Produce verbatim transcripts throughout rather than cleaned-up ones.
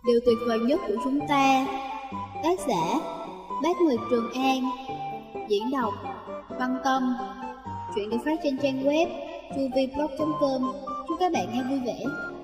Điều tuyệt vời nhất của chúng ta. Tác giả Bác Nguyệt Trường An. Diễn đọc Văn Tâm. Chuyện được phát trên trang web chuviblog chấm com. Chúc các bạn nghe vui vẻ.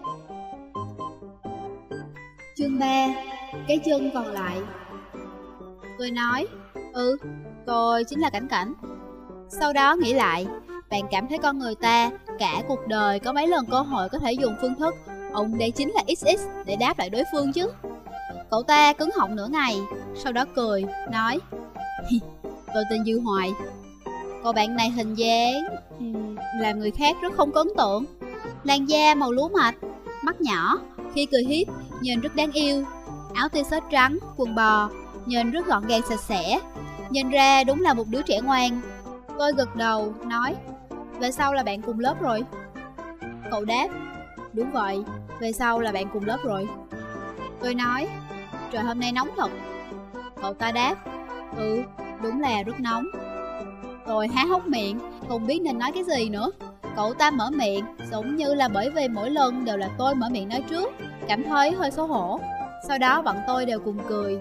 Chương ba. Cái chân còn lại. Tôi nói, ừ, tôi chính là Cảnh Cảnh. Sau đó nghĩ lại, bạn cảm thấy con người ta cả cuộc đời có mấy lần cơ hội có thể dùng phương thức ông đây chính là ích ích để đáp lại đối phương chứ. Cậu ta cứng họng nửa ngày, sau đó cười, nói, tôi tên Dư Hoài. Cậu bạn này hình dáng làm người khác rất không có ấn tượng. Làn da màu lúa mạch, mắt nhỏ, khi cười hiếp nhìn rất đáng yêu. Áo t-shirt trắng, quần bò, nhìn rất gọn gàng sạch sẽ. Nhìn ra đúng là một đứa trẻ ngoan. Tôi gật đầu, nói, về sau là bạn cùng lớp rồi. Cậu đáp, đúng vậy, về sau là bạn cùng lớp rồi. Tôi nói, trời hôm nay nóng thật. Cậu ta đáp, ừ, đúng là rất nóng. Tôi há hốc miệng, không biết nên nói cái gì nữa. Cậu ta mở miệng, giống như là bởi vì mỗi lần đều là tôi mở miệng nói trước, cảm thấy hơi xấu hổ. Sau đó bọn tôi đều cùng cười.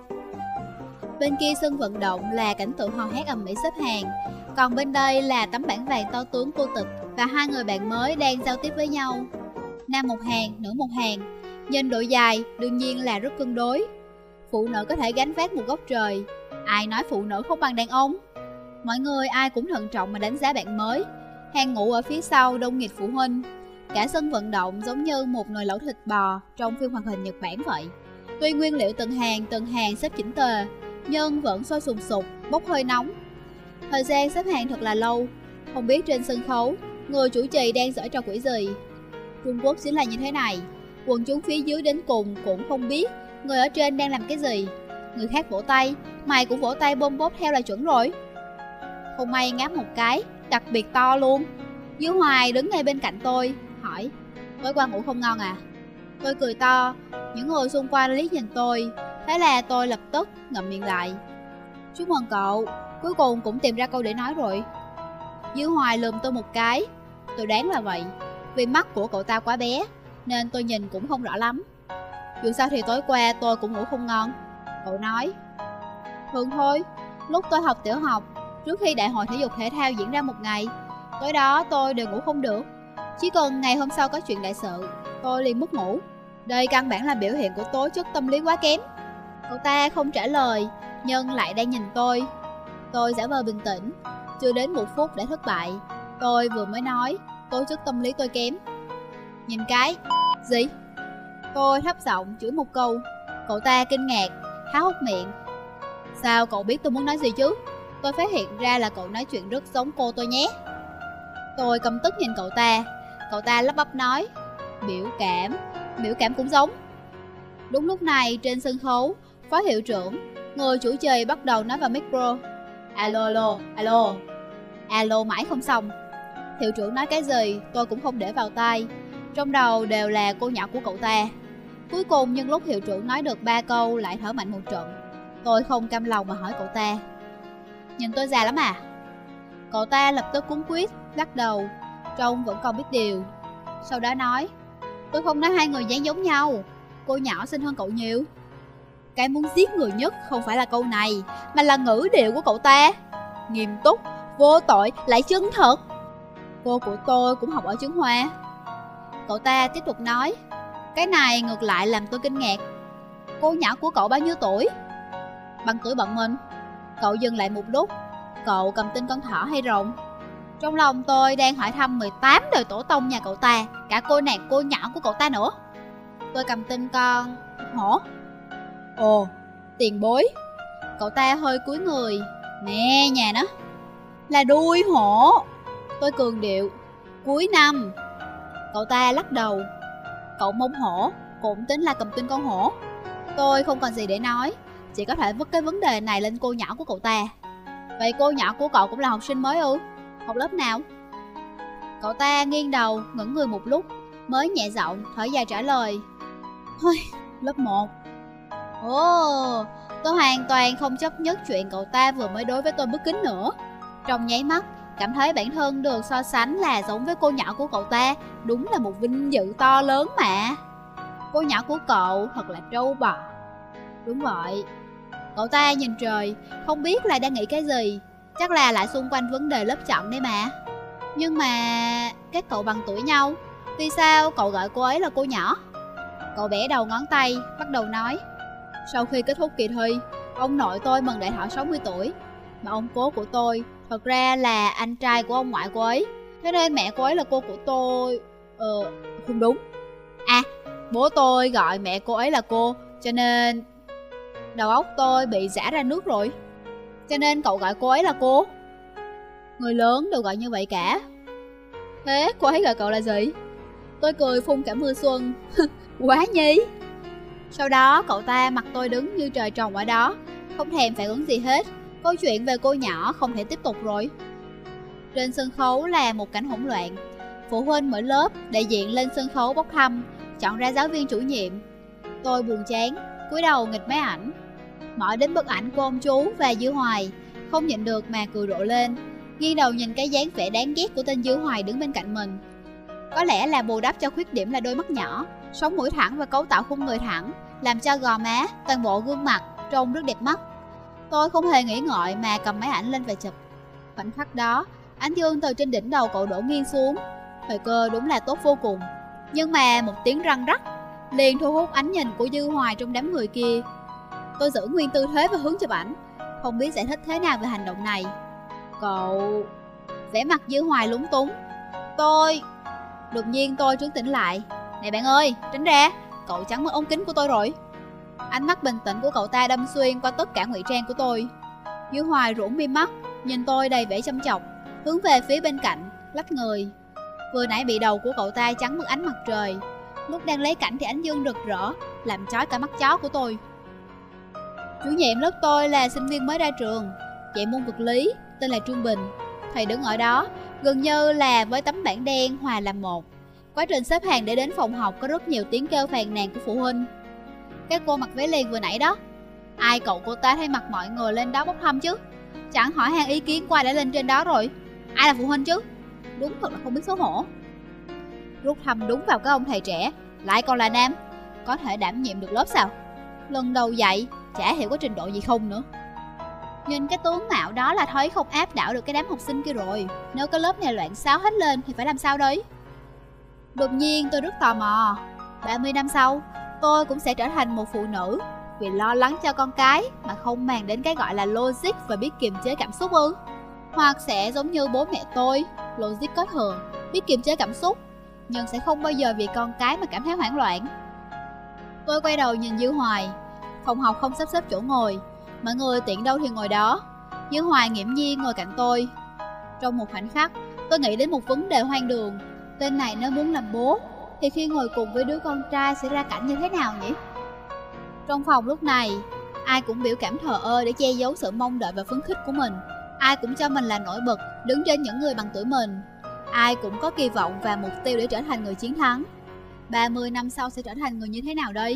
Bên kia sân vận động là cảnh tượng hò hét ầm ĩ xếp hàng. Còn bên đây là tấm bảng vàng to tướng cô Tịch và hai người bạn mới đang giao tiếp với nhau. Nam một hàng, nữ một hàng. Nhìn độ dài đương nhiên là rất cân đối. Phụ nữ có thể gánh vác một góc trời. Ai nói phụ nữ không bằng đàn ông? Mọi người ai cũng thận trọng mà đánh giá bạn mới. Hàng ngũ ở phía sau đông nghịt phụ huynh. Cả sân vận động giống như một nồi lẩu thịt bò trong phim hoạt hình Nhật Bản vậy. Tuy nguyên liệu từng hàng từng hàng xếp chỉnh tề, nhưng vẫn sôi sùng sục, bốc hơi nóng. Thời gian xếp hàng thật là lâu. Không biết trên sân khấu người chủ trì đang giở trò quỷ gì. Trung Quốc chính là như thế này. Quần chúng phía dưới đến cùng cũng không biết người ở trên đang làm cái gì. Người khác vỗ tay, mày cũng vỗ tay bôm bốp theo là chuẩn rồi. Không may ngáp một cái, đặc biệt to luôn. Dư Hoài đứng ngay bên cạnh tôi, hỏi, tối qua ngủ không ngon à? Tôi cười to, những người xung quanh liếc nhìn tôi. Thế là tôi lập tức ngậm miệng lại. Chúc mừng cậu, cuối cùng cũng tìm ra câu để nói rồi. Dư Hoài lườm tôi một cái. Tôi đoán là vậy. Vì mắt của cậu ta quá bé nên tôi nhìn cũng không rõ lắm. Dù sao thì tối qua tôi cũng ngủ không ngon. Cậu nói, thường thôi. Lúc tôi học tiểu học, trước khi đại hội thể dục thể thao diễn ra một ngày, tối đó tôi đều ngủ không được. Chỉ cần ngày hôm sau có chuyện đại sự, tôi liền mất ngủ. Đây căn bản là biểu hiện của tố chất tâm lý quá kém. Cậu ta không trả lời, nhưng lại đang nhìn tôi. Tôi giả vờ bình tĩnh. Chưa đến một phút đã thất bại. Tôi vừa mới nói tố chất tâm lý tôi kém. Nhìn cái gì? Tôi thấp giọng chửi một câu. Cậu ta kinh ngạc, há hốc miệng. Sao cậu biết tôi muốn nói gì chứ? Tôi phát hiện ra là cậu nói chuyện rất giống cô tôi nhé. Tôi căm tức nhìn cậu ta. Cậu ta lắp bắp nói, biểu cảm. Biểu cảm cũng giống. Đúng lúc này trên sân khấu, phó hiệu trưởng, người chủ trì bắt đầu nói vào micro. Alo alo alo. Alo mãi không xong. Hiệu trưởng nói cái gì tôi cũng không để vào tai. Trong đầu đều là cô nhỏ của cậu ta. Cuối cùng nhân lúc hiệu trưởng nói được ba câu lại thở mạnh một trận. Tôi không cam lòng mà hỏi cậu ta, nhìn tôi già lắm à? Cậu ta lập tức cuống quýt, lắc đầu, trông vẫn còn biết điều. Sau đó nói, tôi không nói hai người dáng giống nhau. Cô nhỏ xinh hơn cậu nhiều. Cái muốn giết người nhất không phải là câu này, mà là ngữ điệu của cậu ta. Nghiêm túc, vô tội, lại chân thật. Cô của tôi cũng học ở Trứng Hoa. Cậu ta tiếp tục nói, cái này ngược lại làm tôi kinh ngạc. Cô nhỏ của cậu bao nhiêu tuổi? Bằng tuổi bọn mình. Cậu dừng lại một lúc. Cậu cầm tin con thỏ hay rồng? Trong lòng tôi đang hỏi thăm mười tám đời tổ tông nhà cậu ta, cả cô nàng cô nhỏ của cậu ta nữa. Tôi cầm tin con hổ. Ồ, tiền bối. Cậu ta hơi cúi người. Nè, nhà nó là đuôi hổ. Tôi cường điệu, cuối năm. Cậu ta lắc đầu. Cậu mông hổ cũng tính là cầm tin con hổ. Tôi không còn gì để nói, chỉ có thể vứt cái vấn đề này lên cô nhỏ của cậu ta. Vậy cô nhỏ của cậu cũng là học sinh mới ư? Học lớp nào? Cậu ta nghiêng đầu, ngẩng người một lúc, mới nhẹ giọng, thở dài trả lời, thôi, lớp một. Ồ, tôi hoàn toàn không chấp nhất chuyện cậu ta vừa mới đối với tôi bất kính nữa. Trong nháy mắt, cảm thấy bản thân được so sánh là giống với cô nhỏ của cậu ta. Đúng là một vinh dự to lớn mà. Cô nhỏ của cậu thật là trâu bò. Đúng vậy. Cậu ta nhìn trời, không biết là đang nghĩ cái gì. Chắc là lại xung quanh vấn đề lớp chọn đấy mà. Nhưng mà các cậu bằng tuổi nhau, vì sao cậu gọi cô ấy là cô nhỏ? Cậu bẻ đầu ngón tay, bắt đầu nói. Sau khi kết thúc kỳ thi, ông nội tôi mừng đại thọ sáu mươi tuổi. Mà ông cố của tôi thật ra là anh trai của ông ngoại cô ấy. Thế nên mẹ cô ấy là cô của tôi. Ờ, không đúng. À, bố tôi gọi mẹ cô ấy là cô, cho nên đầu óc tôi bị rã ra nước rồi. Cho nên cậu gọi cô ấy là cô. Người lớn đều gọi như vậy cả. Thế cô ấy gọi cậu là gì? Tôi cười phun cả mưa xuân. Quá nhí. Sau đó cậu ta mặc tôi đứng như trời trồng ở đó, không thèm phản ứng gì hết. Câu chuyện về cô nhỏ không thể tiếp tục rồi. Trên sân khấu là một cảnh hỗn loạn. Phụ huynh mỗi lớp đại diện lên sân khấu bốc thăm, chọn ra giáo viên chủ nhiệm. Tôi buồn chán, cúi đầu nghịch máy ảnh. Mỏi đến bức ảnh của ông chú và Dư Hoài, không nhịn được mà cười rộ lên, nghiêng đầu nhìn cái dáng vẻ đáng ghét của tên Dư Hoài đứng bên cạnh mình. Có lẽ là bù đắp cho khuyết điểm là đôi mắt nhỏ, sống mũi thẳng và cấu tạo khung người thẳng, làm cho gò má, toàn bộ gương mặt trông rất đẹp mắt. Tôi không hề nghĩ ngợi mà cầm máy ảnh lên và chụp. Khoảnh khắc đó, ánh dương từ trên đỉnh đầu cậu đổ nghiêng xuống. Thời cơ đúng là tốt vô cùng. Nhưng mà một tiếng răng rắc liền thu hút ánh nhìn của Dư Hoài trong đám người kia. Tôi giữ nguyên tư thế và hướng chụp ảnh, không biết giải thích thế nào về hành động này. Cậu... Vẻ mặt Dư Hoài lúng túng. Tôi... Đột nhiên tôi trấn tĩnh lại. Này bạn ơi, tránh ra, cậu chắn mất ống kính của tôi rồi. Ánh mắt bình tĩnh của cậu ta đâm xuyên qua tất cả ngụy trang của tôi. Dư Hoài rũ mi mắt, nhìn tôi đầy vẻ châm chọc, hướng về phía bên cạnh, lách người. Vừa nãy bị đầu của cậu ta chắn mất ánh mặt trời, lúc đang lấy cảnh thì ánh dương rực rỡ, làm chói cả mắt chó của tôi. Chủ nhiệm lớp tôi là sinh viên mới ra trường, dạy môn vật lý, tên là Trương Bình. Thầy đứng ở đó, gần như là với tấm bảng đen hòa làm một. Quá trình xếp hàng để đến phòng học có rất nhiều tiếng kêu phàn nàn của phụ huynh. Cái cô mặc váy liền vừa nãy đó, ai cậu cô ta thay mặt mọi người lên đó bốc thăm chứ? Chẳng hỏi han ý kiến qua đã lên trên đó rồi. Ai là phụ huynh chứ? Đúng thật là không biết xấu hổ. Rút thăm đúng vào cái ông thầy trẻ, lại còn là nam, có thể đảm nhiệm được lớp sao? Lần đầu dạy, chả hiểu có trình độ gì không nữa. Nhìn cái tướng mạo đó là thấy không áp đảo được cái đám học sinh kia rồi. Nếu cái lớp này loạn xáo hết lên thì phải làm sao đấy? Đột nhiên tôi rất tò mò, ba mươi năm sau tôi cũng sẽ trở thành một phụ nữ vì lo lắng cho con cái mà không màng đến cái gọi là logic và biết kiềm chế cảm xúc ư? Hoặc sẽ giống như bố mẹ tôi, logic có thừa, biết kiềm chế cảm xúc, nhưng sẽ không bao giờ vì con cái mà cảm thấy hoảng loạn. Tôi quay đầu nhìn Dư Hoài. Phòng học không sắp xếp chỗ ngồi, mọi người tiện đâu thì ngồi đó. Dư Hoài nghiễm nhiên ngồi cạnh tôi. Trong một khoảnh khắc, tôi nghĩ đến một vấn đề hoang đường. Tên này nếu muốn làm bố thì khi ngồi cùng với đứa con trai sẽ ra cảnh như thế nào nhỉ? Trong phòng lúc này, ai cũng biểu cảm thờ ơ để che giấu sự mong đợi và phấn khích của mình. Ai cũng cho mình là nổi bật, đứng trên những người bằng tuổi mình. Ai cũng có kỳ vọng và mục tiêu để trở thành người chiến thắng. ba mươi năm sau sẽ trở thành người như thế nào đây?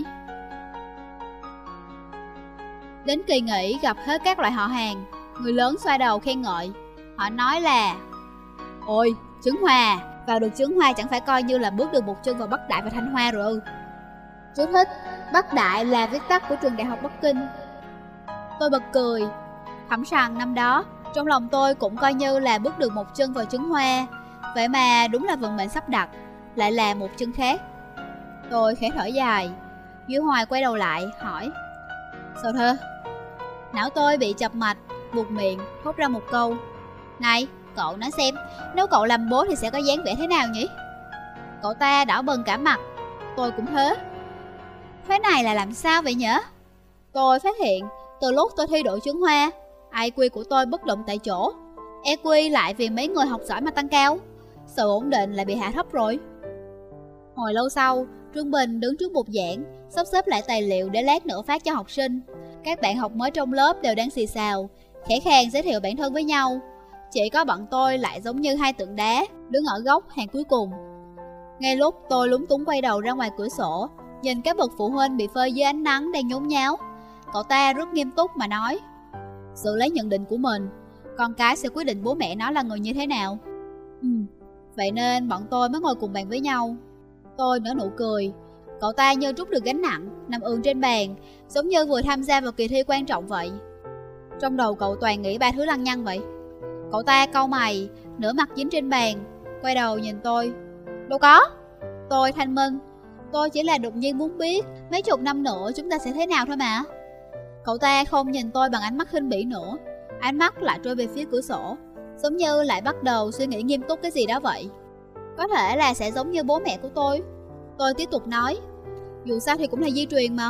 Đến kỳ nghỉ gặp hết các loại họ hàng, người lớn xoa đầu khen ngợi. Họ nói là: ôi, Trứng Hoa, vào được Trứng Hoa chẳng phải coi như là bước được một chân vào Bắc Đại và Thanh Hoa rồi ư? Chú thích: Bắc Đại là viết tắt của trường Đại học Bắc Kinh. Tôi bật cười. Thẩm rằng năm đó, trong lòng tôi cũng coi như là bước được một chân vào Trứng Hoa. Vậy mà đúng là vận mệnh sắp đặt, lại là một chân khác. Tôi khẽ thở dài. Dư Hoài quay đầu lại, hỏi: sao thế? Não tôi bị chập mạch, buột miệng, thốt ra một câu: này, cậu nói xem, nếu cậu làm bố thì sẽ có dáng vẻ thế nào nhỉ? Cậu ta đỏ bừng cả mặt. Tôi cũng thế. Thế này là làm sao vậy nhở? Tôi phát hiện, từ lúc tôi thi đỗ Trứng Hoa, i kiu của tôi bất động tại chỗ. e quy lại vì mấy người học giỏi mà tăng cao. Sự ổn định lại bị hạ thấp rồi. Hồi lâu sau, Trương Bình đứng trước bục giảng, sắp xếp lại tài liệu để lát nữa phát cho học sinh. Các bạn học mới trong lớp đều đang xì xào, khẽ khàng giới thiệu bản thân với nhau. Chỉ có bọn tôi lại giống như hai tượng đá, đứng ở góc hàng cuối cùng. Ngay lúc tôi lúng túng quay đầu ra ngoài cửa sổ, nhìn các bậc phụ huynh bị phơi dưới ánh nắng đang nhốn nháo, cậu ta rất nghiêm túc mà nói: sự lấy nhận định của mình, con cái sẽ quyết định bố mẹ nó là người như thế nào. Ừ, vậy nên bọn tôi mới ngồi cùng bàn với nhau. Tôi nở nụ cười. Cậu ta như trút được gánh nặng, nằm ườn trên bàn, giống như vừa tham gia vào kỳ thi quan trọng vậy. Trong đầu cậu toàn nghĩ ba thứ lăng nhăng vậy. Cậu ta cau mày, nửa mặt dính trên bàn, quay đầu nhìn tôi. Đâu có. Tôi thanh minh. Tôi chỉ là đột nhiên muốn biết mấy chục năm nữa chúng ta sẽ thế nào thôi mà. Cậu ta không nhìn tôi bằng ánh mắt khinh bỉ nữa. Ánh mắt lại trôi về phía cửa sổ, giống như lại bắt đầu suy nghĩ nghiêm túc cái gì đó vậy. Có thể là sẽ giống như bố mẹ của tôi. Tôi tiếp tục nói. Dù sao thì cũng là di truyền mà.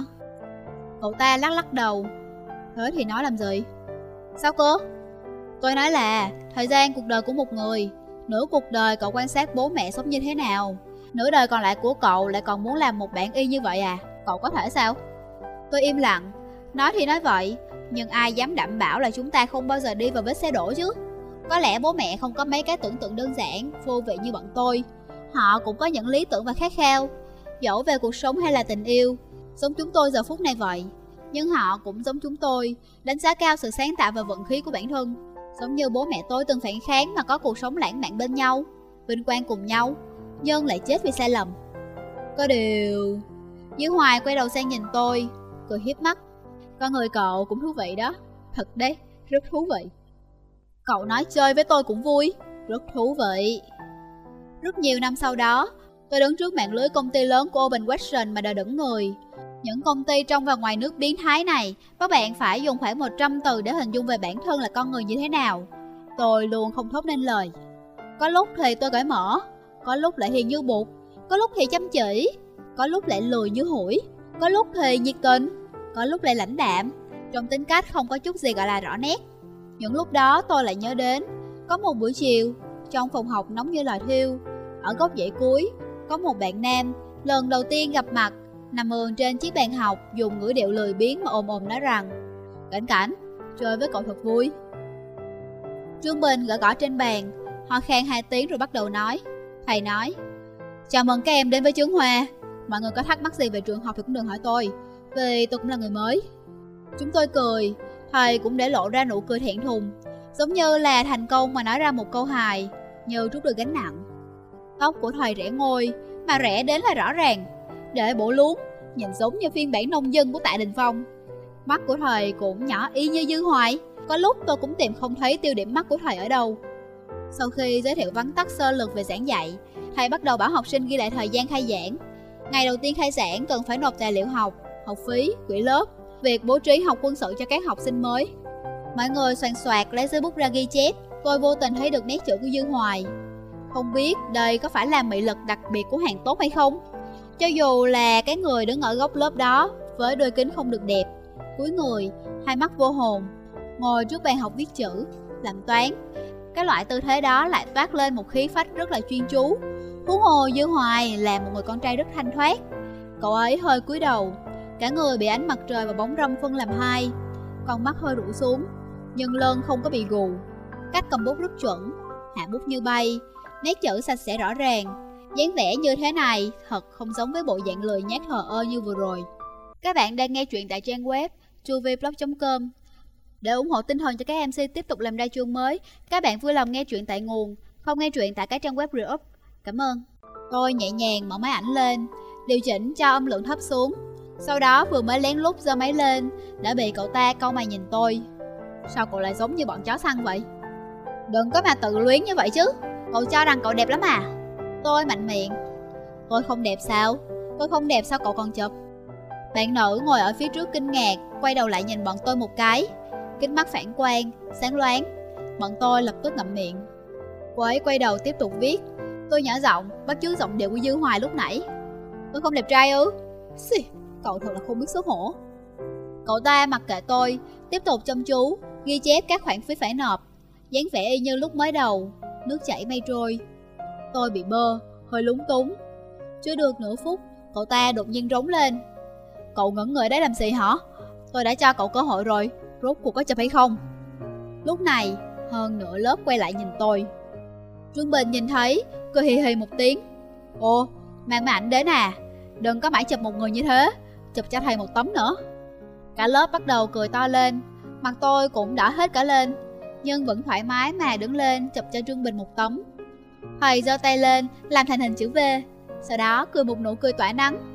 Cậu ta lắc lắc đầu. Thế thì nói làm gì? Sao cơ? Tôi nói là thời gian cuộc đời của một người, nửa cuộc đời cậu quan sát bố mẹ sống như thế nào, nửa đời còn lại của cậu lại còn muốn làm một bản y như vậy à? Cậu có thể sao? Tôi im lặng. Nói thì nói vậy, nhưng ai dám đảm bảo là chúng ta không bao giờ đi vào vết xe đổ chứ? Có lẽ bố mẹ không có mấy cái tưởng tượng đơn giản, vô vị như bọn tôi. Họ cũng có những lý tưởng và khát khao, dẫu về cuộc sống hay là tình yêu, giống chúng tôi giờ phút này vậy. Nhưng họ cũng giống chúng tôi, đánh giá cao sự sáng tạo và vận khí của bản thân. Giống như bố mẹ tôi từng phản kháng mà có cuộc sống lãng mạn bên nhau, vinh quang cùng nhau, nhưng lại chết vì sai lầm. Có điều... Dưới Hoài quay đầu sang nhìn tôi, cười hiếp mắt. Con người cậu cũng thú vị đó. Thật đấy, rất thú vị. Cậu nói chơi với tôi cũng vui. Rất thú vị. Rất nhiều năm sau đó, tôi đứng trước mạng lưới công ty lớn của Open Question mà đợi đẫn người. Những công ty trong và ngoài nước biến thái này, các bạn phải dùng khoảng một trăm từ để hình dung về bản thân là con người như thế nào. Tôi luôn không thốt nên lời. Có lúc thì tôi cởi mở, có lúc lại hiền như bụt, có lúc thì chăm chỉ, có lúc lại lười như hủi, có lúc thì nhiệt tình, có lúc lại lãnh đạm. Trong tính cách không có chút gì gọi là rõ nét. Những lúc đó tôi lại nhớ đến, có một buổi chiều, trong phòng học nóng như lò thiêu, ở góc dãy cuối, có một bạn nam, lần đầu tiên gặp mặt, nằm ườn trên chiếc bàn học, dùng ngữ điệu lười biếng mà ồm ồm nói rằng: Cảnh Cảnh, chơi với cậu thật vui. Trương Bình gõ gõ trên bàn, ho khan hai tiếng rồi bắt đầu nói. Thầy nói: Chào mừng các em đến với Chướng Hoa. Mọi người có thắc mắc gì về trường học thì cũng đừng hỏi tôi, vì tôi cũng là người mới. Chúng tôi cười, thầy cũng để lộ ra nụ cười thẹn thùng, giống như là thành công mà nói ra một câu hài, như trút được gánh nặng. Tóc của thầy rẽ ngôi, mà rẽ đến là rõ ràng, để bộ luống, nhìn giống như phiên bản nông dân của Tạ Đình Phong. Mắt của thầy cũng nhỏ y như Dư Hoài, có lúc tôi cũng tìm không thấy tiêu điểm mắt của thầy ở đâu. Sau khi giới thiệu vắn tắt sơ lược về giảng dạy, thầy bắt đầu bảo học sinh ghi lại thời gian khai giảng. Ngày đầu tiên khai giảng cần phải nộp tài liệu học, học phí, quỹ lớp, việc bố trí học quân sự cho các học sinh mới. Mọi người soàn soạt lấy giấy bút ra ghi chép. Tôi vô tình thấy được nét chữ của Dư Hoài. Không biết đây có phải là mị lực đặc biệt của hàng tốt hay không? Cho dù là cái người đứng ở góc lớp đó, với đôi kính không được đẹp, cúi người, hai mắt vô hồn, ngồi trước bàn học viết chữ, làm toán, cái loại tư thế đó lại toát lên một khí phách rất là chuyên chú. Huống hồ Dư Hoài là một người con trai rất thanh thoát. Cậu ấy hơi cúi đầu, cả người bị ánh mặt trời và bóng râm phân làm hai, con mắt hơi rũ xuống, nhưng lưng không có bị gù. Cách cầm bút rất chuẩn, hạ bút như bay, nét chữ sạch sẽ rõ ràng. Dáng vẻ như thế này thật không giống với bộ dạng lười nhác thờ ơ như vừa rồi. Các bạn đang nghe chuyện tại trang web chuviblog chấm com. Để ủng hộ tinh thần cho các em xê tiếp tục làm ra chương mới, các bạn vui lòng nghe chuyện tại nguồn, không nghe chuyện tại các trang web re-up. Cảm ơn. Tôi nhẹ nhàng mở máy ảnh lên, điều chỉnh cho âm lượng thấp xuống. Sau đó vừa mới lén lút giơ máy lên, đã bị cậu ta cau mày nhìn tôi. Sao cậu lại giống như bọn chó săn vậy? Đừng có mà tự luyến như vậy chứ. Cậu cho rằng cậu đẹp lắm à? Tôi mạnh miệng. Tôi không đẹp sao? Tôi không đẹp sao cậu còn chụp? Bạn nữ ngồi ở phía trước kinh ngạc, quay đầu lại nhìn bọn tôi một cái. Kính mắt phản quang, sáng loáng. Bọn tôi lập tức ngậm miệng. Cô ấy quay đầu tiếp tục viết. Tôi nhỏ giọng, bắt chước giọng điệu của Dư Hoài lúc nãy. Tôi không đẹp trai ư? Xì, cậu thật là không biết xấu hổ. Cậu ta mặc kệ tôi, tiếp tục chăm chú, ghi chép các khoản phí phải nộp. Dáng vẻ y như lúc mới đầu, nước chảy mây trôi. Tôi bị bơ, hơi lúng túng. Chưa được nửa phút, cậu ta đột nhiên rống lên. Cậu ngẩn người đấy làm gì hả? Tôi đã cho cậu cơ hội rồi, rốt cuộc có chụp hay không? Lúc này, hơn nửa lớp quay lại nhìn tôi. Trương Bình nhìn thấy, cười hì hì một tiếng. Ồ, mang máy ảnh đến à? Đừng có mãi chụp một người như thế, chụp cho thầy một tấm nữa. Cả lớp bắt đầu cười to lên, mặt tôi cũng đỏ hết cả lên, nhưng vẫn thoải mái mà đứng lên chụp cho Trương Bình một tấm. Thầy giơ tay lên làm thành hình chữ V, sau đó cười một nụ cười tỏa nắng.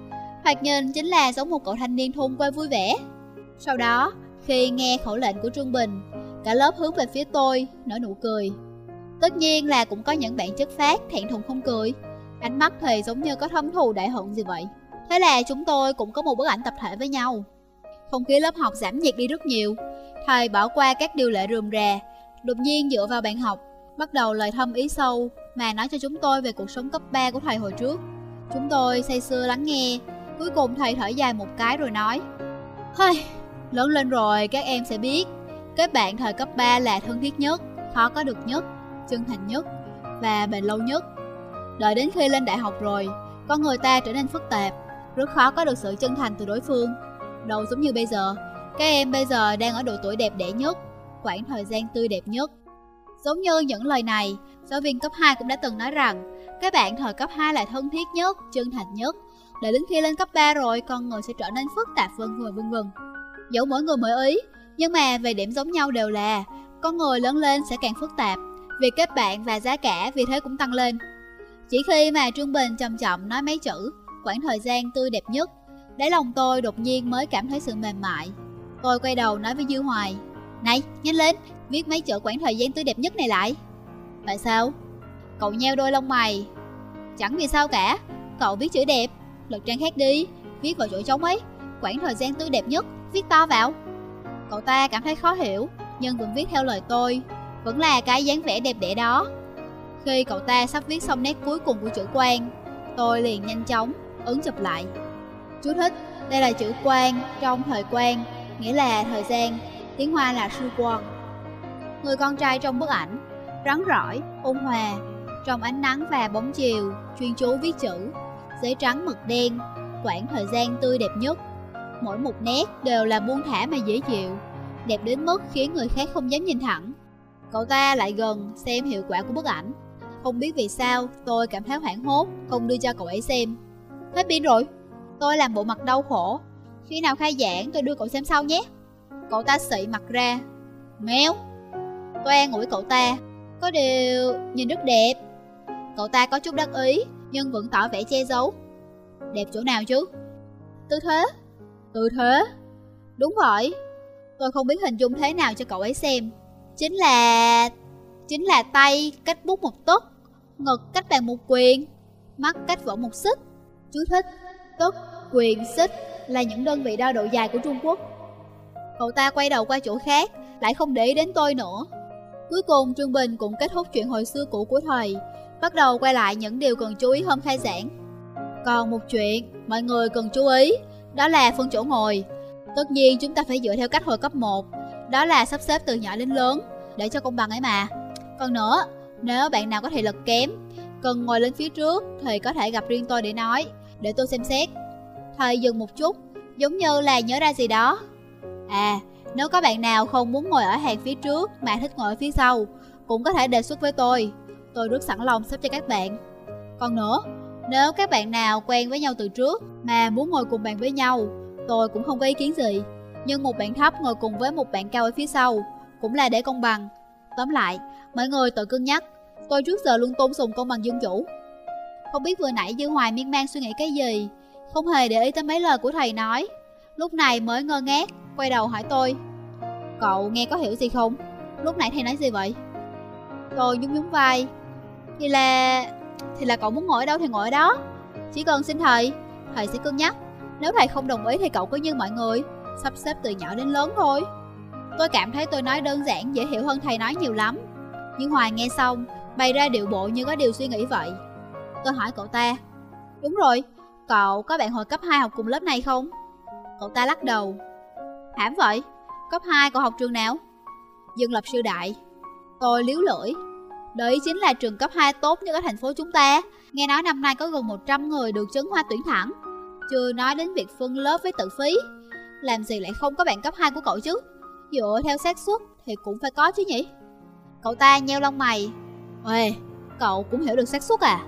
thoạt nhìn chính là giống một cậu thanh niên thôn quê vui vẻ. Sau đó, khi nghe khẩu lệnh của Trương Bình, cả lớp hướng về phía tôi, nở nụ cười. Tất nhiên là cũng có những bạn chất phác, thẹn thùng không cười. Ánh mắt thì giống như có thâm thù đại hận gì vậy. Thế là chúng tôi cũng có một bức ảnh tập thể với nhau. Không khí lớp học giảm nhiệt đi rất nhiều. Thầy bỏ qua các điều lệ rườm rà, đột nhiên dựa vào bàn học, bắt đầu lời thâm ý sâu mà nói cho chúng tôi về cuộc sống cấp ba của thầy hồi trước. Chúng tôi say sưa lắng nghe. Cuối cùng thầy thở dài một cái rồi nói: "Hơi, lớn lên rồi các em sẽ biết, kết bạn thời cấp ba là thân thiết nhất, khó có được nhất, chân thành nhất và bền lâu nhất. Đợi đến khi lên đại học rồi, con người ta trở nên phức tạp, rất khó có được sự chân thành từ đối phương. Đâu giống như bây giờ, các em bây giờ đang ở độ tuổi đẹp đẽ nhất, khoảng thời gian tươi đẹp nhất." Giống như những lời này, giáo viên cấp hai cũng đã từng nói rằng các bạn thời cấp hai là thân thiết nhất, chân thành nhất. Đợi đến khi lên cấp ba rồi, con người sẽ trở nên phức tạp vân vân vân vân. Dẫu mỗi người mỗi ý, nhưng mà về điểm giống nhau đều là con người lớn lên sẽ càng phức tạp, việc kết bạn và giá cả vì thế cũng tăng lên. Chỉ khi mà Trương Bình chậm chậm nói mấy chữ khoảng thời gian tươi đẹp nhất, đáy lòng tôi đột nhiên mới cảm thấy sự mềm mại. Tôi quay đầu nói với Dư Hoài: "Này, nhanh lên, viết mấy chữ khoảng thời gian tươi đẹp nhất này lại." "Tại sao?" Cậu nheo đôi lông mày. "Chẳng vì sao cả, cậu viết chữ đẹp, lật trang khác đi, viết vào chỗ trống ấy, khoảng thời gian tươi đẹp nhất, viết to vào." Cậu ta cảm thấy khó hiểu, nhưng vẫn viết theo lời tôi, vẫn là cái dáng vẻ đẹp đẽ đó. Khi cậu ta sắp viết xong nét cuối cùng của chữ Quan, tôi liền nhanh chóng ấn chụp lại. Chú thích: đây là chữ Quan trong thời Quan, nghĩa là thời gian, tiếng Hoa là Sư Quan. Người con trai trong bức ảnh rắn rỏi, ôn hòa, trong ánh nắng và bóng chiều, chuyên chú viết chữ, giấy trắng mực đen, khoảng thời gian tươi đẹp nhất. Mỗi một nét đều là buông thả mà dễ chịu, đẹp đến mức khiến người khác không dám nhìn thẳng. Cậu ta lại gần xem hiệu quả của bức ảnh. Không biết vì sao tôi cảm thấy hoảng hốt, không đưa cho cậu ấy xem. "Hết pin rồi." Tôi làm bộ mặt đau khổ. "Khi nào khai giảng tôi đưa cậu xem sau nhé." Cậu ta xị mặt ra. "Mèo." Tôi an ủi cậu ta. "Có điều nhìn rất đẹp." Cậu ta có chút đắc ý nhưng vẫn tỏ vẻ che giấu. "Đẹp chỗ nào chứ?" "Tư thế." "Tư thế?" "Đúng vậy." Tôi không biết hình dung thế nào cho cậu ấy xem. Chính là... Chính là tay cách bút một tấc, ngực cách bàn một quyền, mắt cách vỏ một xích. Chú thích: tấc, quyền, xích là những đơn vị đo độ dài của Trung Quốc. Cậu ta quay đầu qua chỗ khác, lại không để ý đến tôi nữa. Cuối cùng Trương Bình cũng kết thúc chuyện hồi xưa cũ của thầy, bắt đầu quay lại những điều cần chú ý hôm khai giảng. Còn một chuyện mọi người cần chú ý, đó là phân chỗ ngồi. Tất nhiên chúng ta phải dựa theo cách hồi cấp một, đó là sắp xếp từ nhỏ đến lớn, để cho công bằng ấy mà. Còn nữa, nếu bạn nào có thị lực kém, cần ngồi lên phía trước thì có thể gặp riêng tôi để nói, để tôi xem xét. Thầy dừng một chút, giống như là nhớ ra gì đó. À, nếu có bạn nào không muốn ngồi ở hàng phía trước mà thích ngồi ở phía sau, cũng có thể đề xuất với tôi. Tôi rất sẵn lòng xếp cho các bạn. Còn nữa, nếu các bạn nào quen với nhau từ trước mà muốn ngồi cùng bàn với nhau, tôi cũng không có ý kiến gì. Nhưng một bạn thấp ngồi cùng với một bạn cao ở phía sau, cũng là để công bằng. Tóm lại, mọi người tự cân nhắc. Tôi trước giờ luôn tôn sùng công bằng dân chủ. Không biết vừa nãy Dư Hoài miên man suy nghĩ cái gì, không hề để ý tới mấy lời của thầy nói. Lúc này mới ngơ ngác, quay đầu hỏi tôi: "Cậu nghe có hiểu gì không? Lúc nãy thầy nói gì vậy?" Tôi nhún nhún vai. Thì là... Thì là cậu muốn ngồi ở đâu thì ngồi ở đó. Chỉ cần xin thầy, thầy sẽ cân nhắc. Nếu thầy không đồng ý thì cậu cứ như mọi người, sắp xếp từ nhỏ đến lớn thôi. Tôi cảm thấy tôi nói đơn giản dễ hiểu hơn thầy nói nhiều lắm. Nhưng Hoài nghe xong, bày ra điệu bộ như có điều suy nghĩ vậy. Tôi hỏi cậu ta: "Đúng rồi, cậu có bạn hồi cấp hai học cùng lớp này không?" Cậu ta lắc đầu. "Hãm vậy? Cấp hai cậu học trường nào?" "Dân lập Sư Đại." Tôi líu lưỡi. Đấy chính là trường cấp hai tốt nhất ở thành phố chúng ta. Nghe nói năm nay có gần một trăm người được Trấn Hoa tuyển thẳng. Chưa nói đến việc phân lớp với tự phí. Làm gì lại không có bạn cấp hai của cậu chứ? Dựa theo xác suất thì cũng phải có chứ nhỉ? Cậu ta nheo lông mày. "Uầy, cậu cũng hiểu được xác suất à?"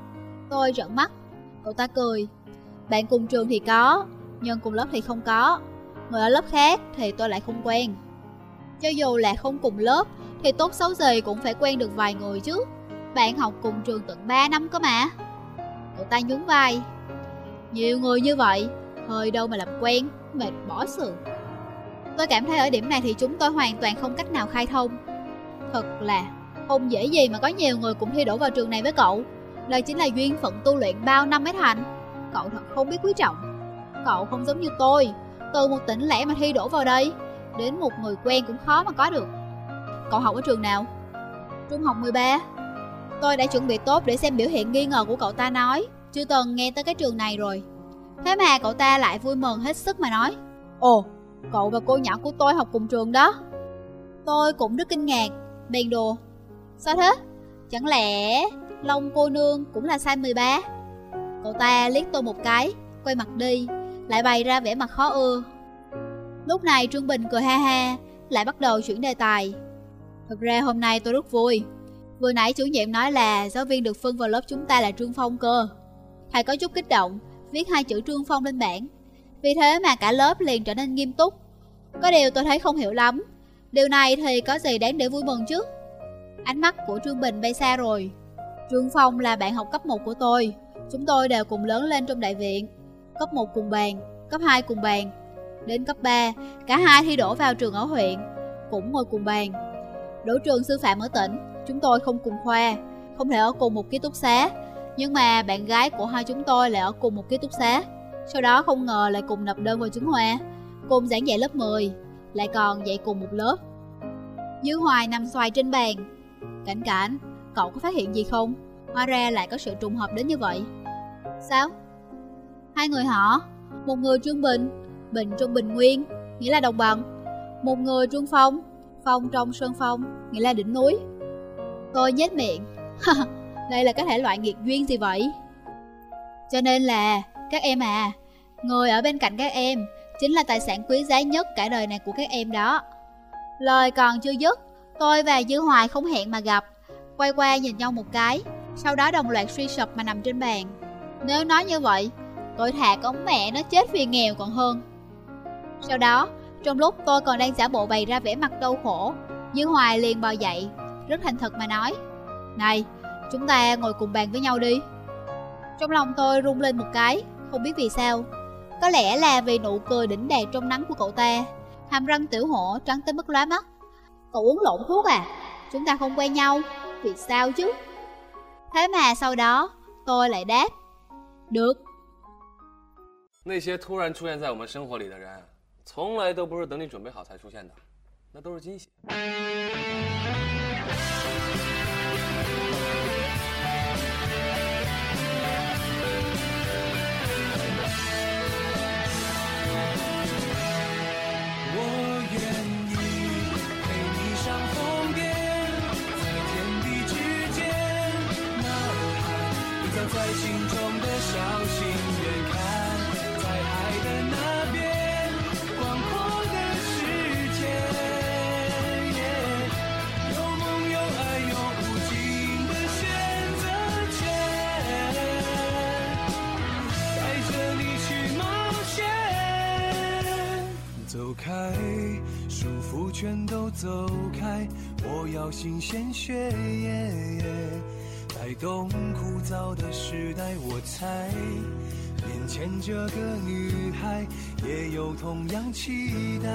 Tôi trợn mắt. Cậu ta cười. "Bạn cùng trường thì có, nhưng cùng lớp thì không có. Người ở lớp khác thì tôi lại không quen." Cho dù là không cùng lớp thì tốt xấu gì cũng phải quen được vài người chứ. Bạn học cùng trường tận ba năm cơ mà. Cậu ta nhún vai. Nhiều người như vậy, hơi đâu mà làm quen, mệt bỏ sườn. Tôi cảm thấy ở điểm này thì chúng tôi hoàn toàn không cách nào khai thông. Thật là không dễ gì mà có nhiều người cùng thi đỗ vào trường này với cậu. Đây chính là duyên phận tu luyện bao năm mới thành. Cậu thật không biết quý trọng. Cậu không giống như tôi, từ một tỉnh lẻ mà thi đỗ vào đây, đến một người quen cũng khó mà có được. Cậu học ở trường nào? Trung học mười ba. Tôi đã chuẩn bị tốt để xem biểu hiện nghi ngờ của cậu ta nói chưa từng nghe tới cái trường này rồi. Thế mà cậu ta lại vui mừng hết sức mà nói: Ồ, cậu và cô nhỏ của tôi học cùng trường đó. Tôi cũng rất kinh ngạc, bèn đùa: Sao thế? Chẳng lẽ Long cô nương cũng là size mười ba? Cậu ta liếc tôi một cái, quay mặt đi, lại bày ra vẻ mặt khó ưa. Lúc này Trương Bình cười ha ha, lại bắt đầu chuyển đề tài. Thực ra hôm nay tôi rất vui. Vừa nãy chủ nhiệm nói là giáo viên được phân vào lớp chúng ta là Trương Phong cơ. Thầy có chút kích động, viết hai chữ Trương Phong lên bảng. Vì thế mà cả lớp liền trở nên nghiêm túc. Có điều tôi thấy không hiểu lắm. Điều này thì có gì đáng để vui mừng chứ? Ánh mắt của Trương Bình bay xa rồi. Trương Phong là bạn học cấp một của tôi. Chúng tôi đều cùng lớn lên trong đại viện. Cấp một cùng bàn, cấp hai cùng bàn. Đến cấp ba, cả hai thi đỗ vào trường ở huyện, cũng ngồi cùng bàn. Đỗ trường sư phạm ở tỉnh, chúng tôi không cùng khoa, không thể ở cùng một ký túc xá. Nhưng mà bạn gái của hai chúng tôi lại ở cùng một ký túc xá. Sau đó không ngờ lại cùng nộp đơn vào Chứng Hoa, cùng giảng dạy lớp mười, lại còn dạy cùng một lớp. Dư Hoài nằm xoài trên bàn. Cảnh Cảnh, cậu có phát hiện gì không? Hóa ra lại có sự trùng hợp đến như vậy. Sao? Hai người họ, một người Trương Bình, Bình trong Bình Nguyên, nghĩa là đồng bằng. Một người Trương Phong, Phong trong Sơn Phong, nghĩa là đỉnh núi. Tôi nhếch miệng. Đây là cái thể loại nghiệt duyên gì vậy? Cho nên là, các em à, người ở bên cạnh các em chính là tài sản quý giá nhất cả đời này của các em đó. Lời còn chưa dứt, tôi và Dư Hoài không hẹn mà gặp, quay qua nhìn nhau một cái, sau đó đồng loạt suy sụp mà nằm trên bàn. Nếu nói như vậy, tôi thà con mẹ nó chết vì nghèo còn hơn. Sau đó, trong lúc tôi còn đang giả bộ bày ra vẻ mặt đau khổ, Dư Hoài liền bò dậy, rất thành thật mà nói: Này, chúng ta ngồi cùng bàn với nhau đi. Trong lòng tôi rung lên một cái, không biết vì sao. Có lẽ là vì nụ cười đỉnh đạt trong nắng của cậu ta, hàm răng tiểu hổ trắng tới mức lóa mắt. Cậu uống lộn thuốc à? Chúng ta không quen nhau, vì sao chứ? Thế mà sau đó, tôi lại đáp: Được. 那些突然出现在我们生活里的人，从来都不是等你准备好才出现的，那都是惊喜。 我愿意陪你上疯癫，在天地之间呐喊，你藏在心中的小心远看。 走开，束缚全都走开，我要新鲜血液，带动枯燥的时代，我猜，面前这个女孩也有同样期待。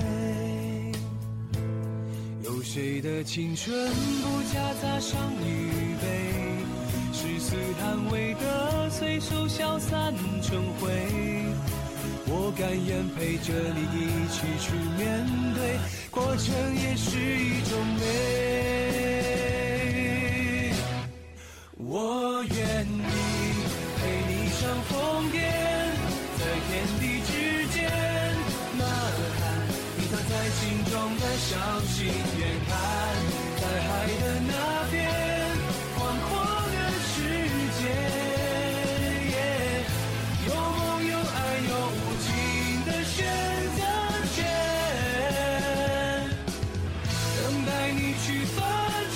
有谁的青春不夹杂上预备？誓死捍卫的随手消散成灰。 我甘愿陪着你一起去面对，过程也是一种美。我愿意陪你上疯癫，在天地之间呐喊，你藏在心中的小心远看，在海的那边，广阔的世界。 选择权，等待你去发掘。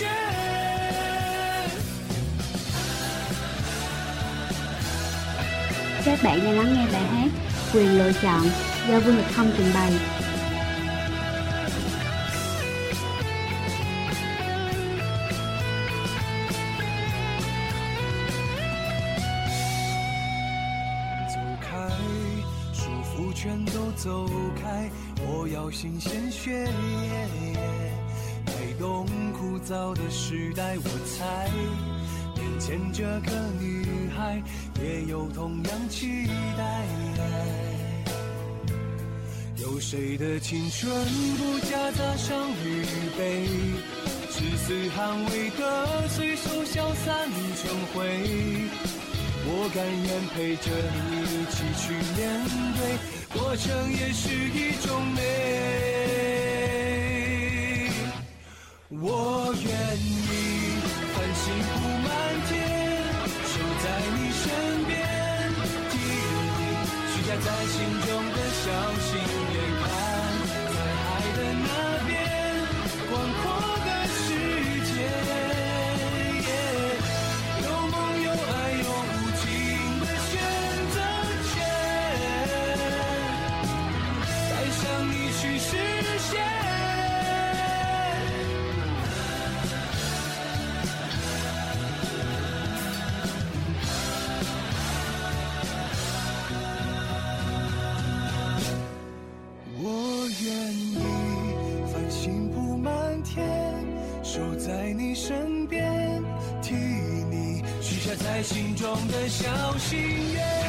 Các bạn đang lắng nghe bài hát Quyền lựa chọn do Vương Lực Thông trình bày. 负全都走开，我要新鲜血液。摆动枯燥的时代，我猜面前这个女孩也有同样期待。有谁的青春不夹杂上预备，誓死捍卫的随手消散成灰，我甘愿陪着你一起去面对，过程也是一种美。我愿意繁星铺满天，守在你身边，替你许下在心中的小心愿，看在海的那边广阔的世界，有梦有爱有无尽的选择权，带上你去实现。我愿意繁星铺满天，守在你身边，替你许下在心中的小心愿。